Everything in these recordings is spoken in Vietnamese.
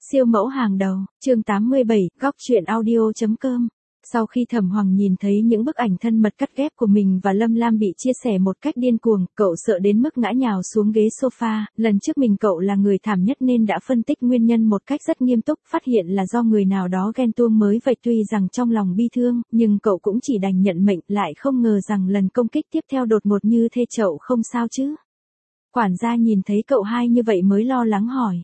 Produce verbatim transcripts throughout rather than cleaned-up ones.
Siêu mẫu hàng đầu, chương tám mươi bảy, góc truyện audio.com. Sau khi Thẩm Hoàng nhìn thấy những bức ảnh thân mật cắt ghép của mình và Lâm Lam bị chia sẻ một cách điên cuồng, cậu sợ đến mức ngã nhào xuống ghế sofa. Lần trước mình cậu là người thảm nhất nên đã phân tích nguyên nhân một cách rất nghiêm túc, phát hiện là do người nào đó ghen tuông mới vậy. Tuy rằng trong lòng bi thương, nhưng cậu cũng chỉ đành nhận mệnh, lại không ngờ rằng lần công kích tiếp theo đột ngột như thế. Chậu không sao chứ? Quản gia nhìn thấy cậu hai như vậy mới lo lắng hỏi.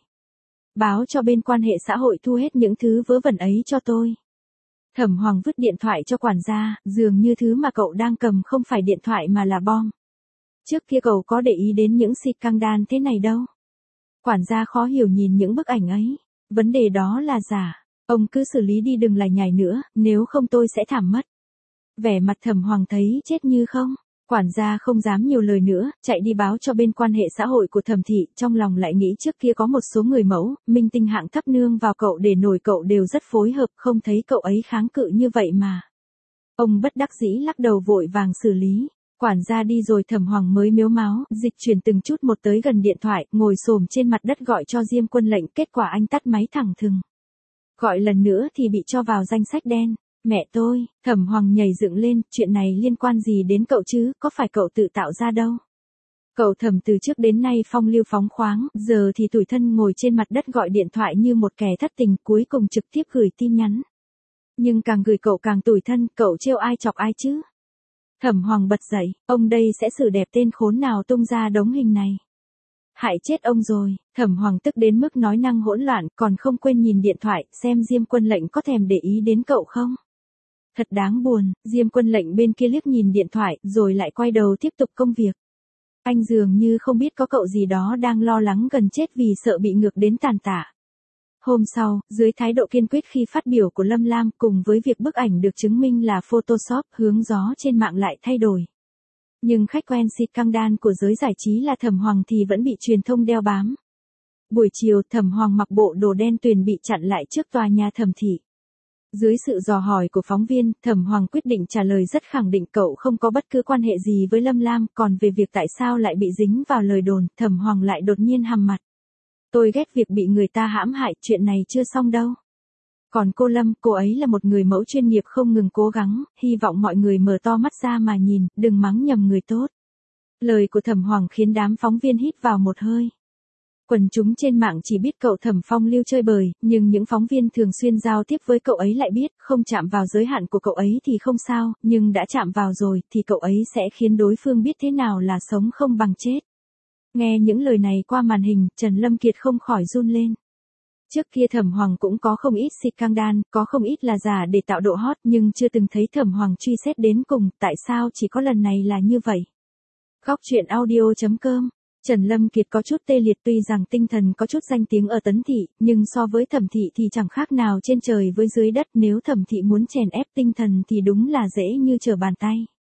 Báo cho bên quan hệ xã hội thu hết những thứ vớ vẩn ấy cho tôi. Thẩm Hoàng vứt điện thoại cho quản gia, dường như thứ mà cậu đang cầm không phải điện thoại mà là bom. Trước kia cậu có để ý đến những scandal thế này đâu. Quản gia khó hiểu nhìn những bức ảnh ấy. Vấn đề đó là giả. Ông cứ xử lý đi, đừng lải nhải nữa, nếu không tôi sẽ thảm mất. Vẻ mặt Thẩm Hoàng thấy chết như không. Quản gia không dám nhiều lời nữa, chạy đi báo cho bên quan hệ xã hội của Thẩm thị, trong lòng lại nghĩ trước kia có một số người mẫu, minh tinh hạng thấp nương vào cậu để nổi, cậu đều rất phối hợp, không thấy cậu ấy kháng cự như vậy mà. Ông bất đắc dĩ lắc đầu vội vàng xử lý. Quản gia đi rồi Thẩm Hoàng mới mếu máo, dịch chuyển từng chút một tới gần điện thoại, ngồi xổm trên mặt đất gọi cho Diêm Quân Lệnh, kết quả anh tắt máy thẳng thừng. Gọi lần nữa thì bị cho vào danh sách đen. Mẹ tôi, Thẩm Hoàng nhảy dựng lên, chuyện này liên quan gì đến cậu chứ, có phải cậu tự tạo ra đâu. Cậu Thẩm từ trước đến nay phong lưu phóng khoáng, giờ thì tủi thân ngồi trên mặt đất gọi điện thoại như một kẻ thất tình, cuối cùng trực tiếp gửi tin nhắn. Nhưng càng gửi cậu càng tủi thân, cậu trêu ai chọc ai chứ. Thẩm Hoàng bật dậy, ông đây sẽ xử đẹp tên khốn nào tung ra đống hình này. Hại chết ông rồi. Thẩm Hoàng tức đến mức nói năng hỗn loạn, còn không quên nhìn điện thoại, xem Diêm Quân Lệnh có thèm để ý đến cậu không. Thật đáng buồn. Diêm Quân Lệnh bên kia liếc nhìn điện thoại, rồi lại quay đầu tiếp tục công việc. Anh dường như không biết có cậu gì đó đang lo lắng gần chết vì sợ bị ngược đến tàn tả. Hôm sau, dưới thái độ kiên quyết khi phát biểu của Lâm Lam, cùng với việc bức ảnh được chứng minh là Photoshop, hướng gió trên mạng lại thay đổi. Nhưng khách quen scandal của giới giải trí là Thẩm Hoàng thì vẫn bị truyền thông đeo bám. Buổi chiều, Thẩm Hoàng mặc bộ đồ đen tuyền bị chặn lại trước tòa nhà Thẩm thị. Dưới sự dò hỏi của phóng viên, Thẩm Hoàng quyết định trả lời rất khẳng định, cậu không có bất cứ quan hệ gì với Lâm Lam, còn về việc tại sao lại bị dính vào lời đồn, Thẩm Hoàng lại đột nhiên hằn mặt. Tôi ghét việc bị người ta hãm hại, chuyện này chưa xong đâu. Còn cô Lâm, cô ấy là một người mẫu chuyên nghiệp không ngừng cố gắng, hy vọng mọi người mở to mắt ra mà nhìn, đừng mắng nhầm người tốt. Lời của Thẩm Hoàng khiến đám phóng viên hít vào một hơi. Quần chúng trên mạng chỉ biết cậu Thẩm phong lưu chơi bời, nhưng những phóng viên thường xuyên giao tiếp với cậu ấy lại biết, không chạm vào giới hạn của cậu ấy thì không sao, nhưng đã chạm vào rồi, thì cậu ấy sẽ khiến đối phương biết thế nào là sống không bằng chết. Nghe những lời này qua màn hình, Trần Lâm Kiệt không khỏi run lên. Trước kia Thẩm Hoàng cũng có không ít scandal, có không ít là giả để tạo độ hot, nhưng chưa từng thấy Thẩm Hoàng truy xét đến cùng, tại sao chỉ có lần này là như vậy. Góc truyện audio.com. Trần Lâm Kiệt có chút tê liệt, tuy rằng tinh thần có chút danh tiếng ở Tấn thị, nhưng so với Thẩm thị thì chẳng khác nào trên trời với dưới đất, nếu Thẩm thị muốn chèn ép tinh thần thì đúng là dễ như trở bàn tay.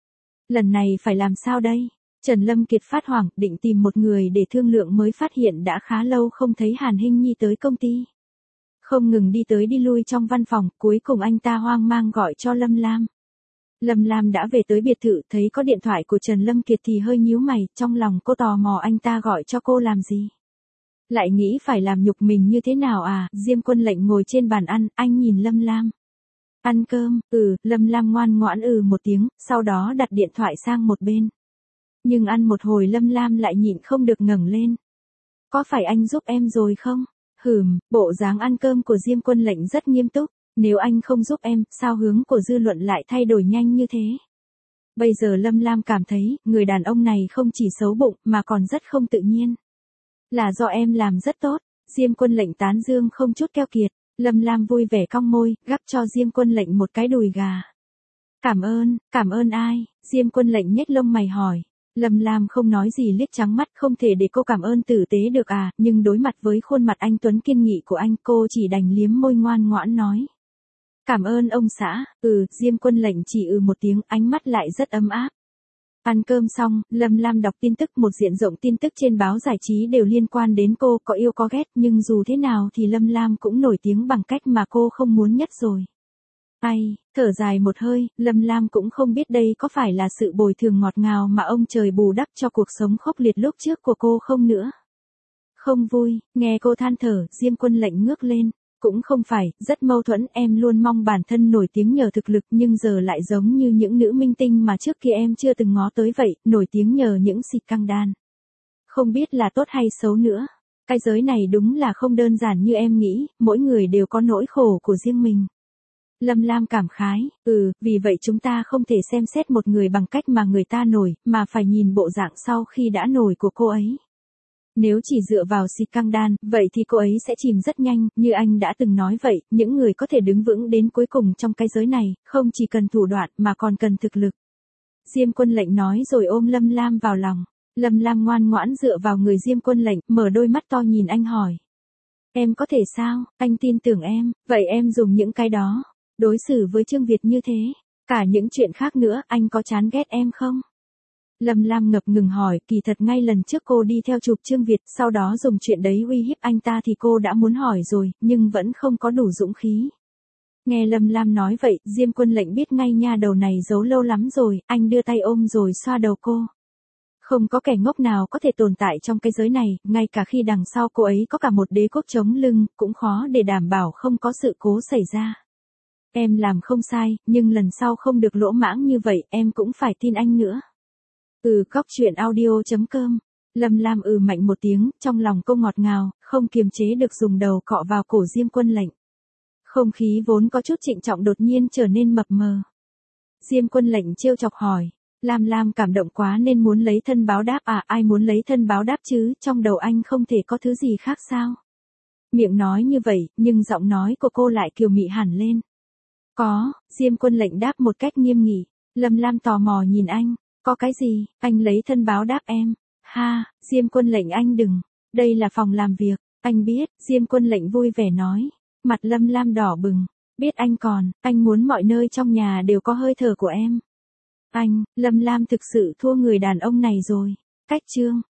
Lần này phải làm sao đây? Trần Lâm Kiệt phát hoảng, định tìm một người để thương lượng mới phát hiện đã khá lâu không thấy Hàn Hinh Nhi tới công ty. Không ngừng đi tới đi lui trong văn phòng, cuối cùng anh ta hoang mang gọi cho Lâm Lam. Lâm Lam đã về tới biệt thự, thấy có điện thoại của Trần Lâm Kiệt thì hơi nhíu mày, trong lòng cô tò mò anh ta gọi cho cô làm gì. Lại nghĩ phải làm nhục mình như thế nào à. Diêm Quân Lệnh ngồi trên bàn ăn, anh nhìn Lâm Lam. Ăn cơm, ừ, Lâm Lam ngoan ngoãn ừ một tiếng, sau đó đặt điện thoại sang một bên. Nhưng ăn một hồi Lâm Lam lại nhịn không được ngẩng lên. Có phải anh giúp em rồi không? Hừm, bộ dáng ăn cơm của Diêm Quân Lệnh rất nghiêm túc. Nếu anh không giúp em, sao hướng của dư luận lại thay đổi nhanh như thế? Bây giờ Lâm Lam cảm thấy, người đàn ông này không chỉ xấu bụng, mà còn rất không tự nhiên. Là do em làm rất tốt. Diêm Quân Lệnh tán dương không chút keo kiệt. Lâm Lam vui vẻ cong môi, gắp cho Diêm Quân Lệnh một cái đùi gà. Cảm ơn, cảm ơn ai? Diêm Quân Lệnh nhếch lông mày hỏi. Lâm Lam không nói gì, liếc trắng mắt, không thể để cô cảm ơn tử tế được à, nhưng đối mặt với khuôn mặt anh tuấn kiên nghị của anh, cô chỉ đành liếm môi ngoan ngoãn nói. Cảm ơn ông xã. Ừ, Diêm Quân Lệnh chỉ ừ một tiếng, ánh mắt lại rất ấm áp. Ăn cơm xong, Lâm Lam đọc tin tức, một diện rộng tin tức trên báo giải trí đều liên quan đến cô, có yêu có ghét, nhưng dù thế nào thì Lâm Lam cũng nổi tiếng bằng cách mà cô không muốn nhất rồi. Ai, thở dài một hơi, Lâm Lam cũng không biết đây có phải là sự bồi thường ngọt ngào mà ông trời bù đắp cho cuộc sống khốc liệt lúc trước của cô không nữa. Không vui, nghe cô than thở, Diêm Quân Lệnh ngước lên. Cũng không phải, rất mâu thuẫn, em luôn mong bản thân nổi tiếng nhờ thực lực nhưng giờ lại giống như những nữ minh tinh mà trước kia em chưa từng ngó tới vậy, nổi tiếng nhờ những scandal. Không biết là tốt hay xấu nữa. Cái giới này đúng là không đơn giản như em nghĩ, mỗi người đều có nỗi khổ của riêng mình. Lâm Lam cảm khái, ừ, vì vậy chúng ta không thể xem xét một người bằng cách mà người ta nổi, mà phải nhìn bộ dạng sau khi đã nổi của cô ấy. Nếu chỉ dựa vào scandal, vậy thì cô ấy sẽ chìm rất nhanh, như anh đã từng nói vậy, những người có thể đứng vững đến cuối cùng trong cái giới này, không chỉ cần thủ đoạn mà còn cần thực lực. Diêm Quân Lệnh nói rồi ôm Lâm Lam vào lòng. Lâm Lam ngoan ngoãn dựa vào người Diêm Quân Lệnh, mở đôi mắt to nhìn anh hỏi. Em có thể sao, anh tin tưởng em, vậy em dùng những cái đó, đối xử với Trương Việt như thế, cả những chuyện khác nữa, anh có chán ghét em không? Lâm Lam ngập ngừng hỏi, kỳ thật ngay lần trước cô đi theo chụp Trương Việt, sau đó dùng chuyện đấy uy hiếp anh ta thì cô đã muốn hỏi rồi, nhưng vẫn không có đủ dũng khí. Nghe Lâm Lam nói vậy, Diêm Quân Lệnh biết ngay nha đầu này giấu lâu lắm rồi, anh đưa tay ôm rồi xoa đầu cô. Không có kẻ ngốc nào có thể tồn tại trong cái giới này, ngay cả khi đằng sau cô ấy có cả một đế quốc chống lưng, cũng khó để đảm bảo không có sự cố xảy ra. Em làm không sai, nhưng lần sau không được lỗ mãng như vậy, em cũng phải tin anh nữa. Ừ, Góc Chuyện Audio chấm com. Lâm Lam ừ mạnh một tiếng, trong lòng cô ngọt ngào, không kiềm chế được dùng đầu cọ vào cổ Diêm Quân Lệnh. Không khí vốn có chút trịnh trọng đột nhiên trở nên mập mờ. Diêm Quân Lệnh trêu chọc hỏi. Lam Lam cảm động quá nên muốn lấy thân báo đáp à, ai muốn lấy thân báo đáp chứ, trong đầu anh không thể có thứ gì khác sao? Miệng nói như vậy, nhưng giọng nói của cô lại kiều mị hẳn lên. Có, Diêm Quân Lệnh đáp một cách nghiêm nghị. Lâm Lam tò mò nhìn anh. Có cái gì, anh lấy thân báo đáp em. Ha, Diêm Quân Lệnh anh đừng. Đây là phòng làm việc, anh biết, Diêm Quân Lệnh vui vẻ nói. Mặt Lâm Lam đỏ bừng. Biết anh còn, anh muốn mọi nơi trong nhà đều có hơi thở của em. Anh, Lâm Lam thực sự thua người đàn ông này rồi. Cách chương.